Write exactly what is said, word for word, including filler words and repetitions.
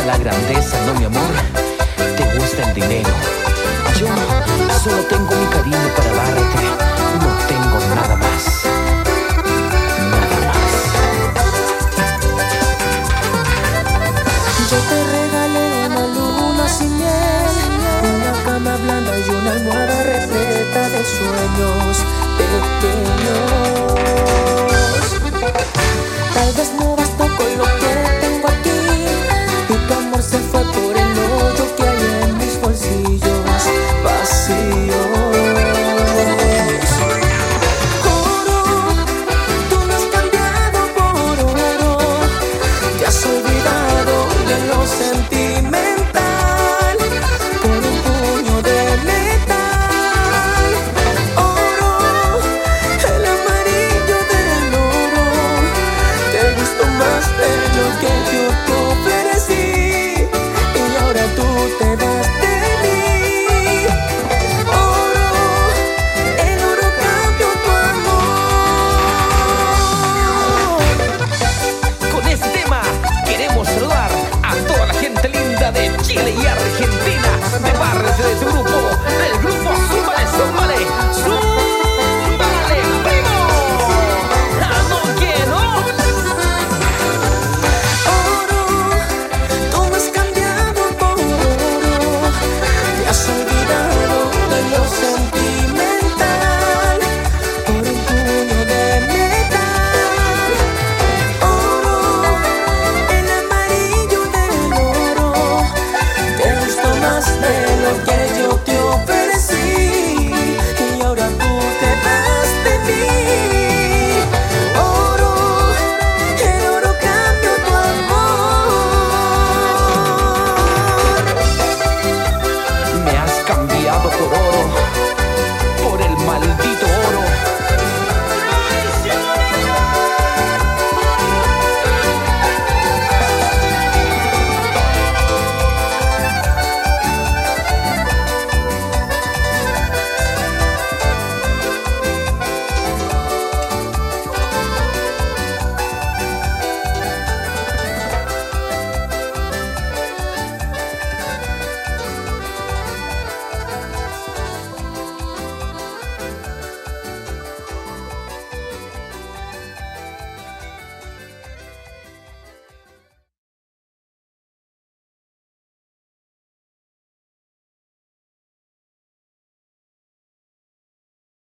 la grandeza, no mi amor. Te gusta el dinero. Yo solo tengo mi cariño para darte. No tengo nada más. Nada más. Yo te regalé una luna sin miel, una cama blanda y una almohada repleta de sueños pequeños. Tal vez no bastó con lo que tengo aquí, y tu amor se fue por el hoyo que hay en mis bolsillos vacíos. Oro, tú me has cambiado por oro, te has olvidado de lo sentimental por un puño de metal. Oro, el amarillo del oro, te gustó más de lo que yo te ofrecí, y ahora tú te vas de mí. Oro, el oro cambió tu amor. Con este tema queremos saludar a toda la gente linda de Chile y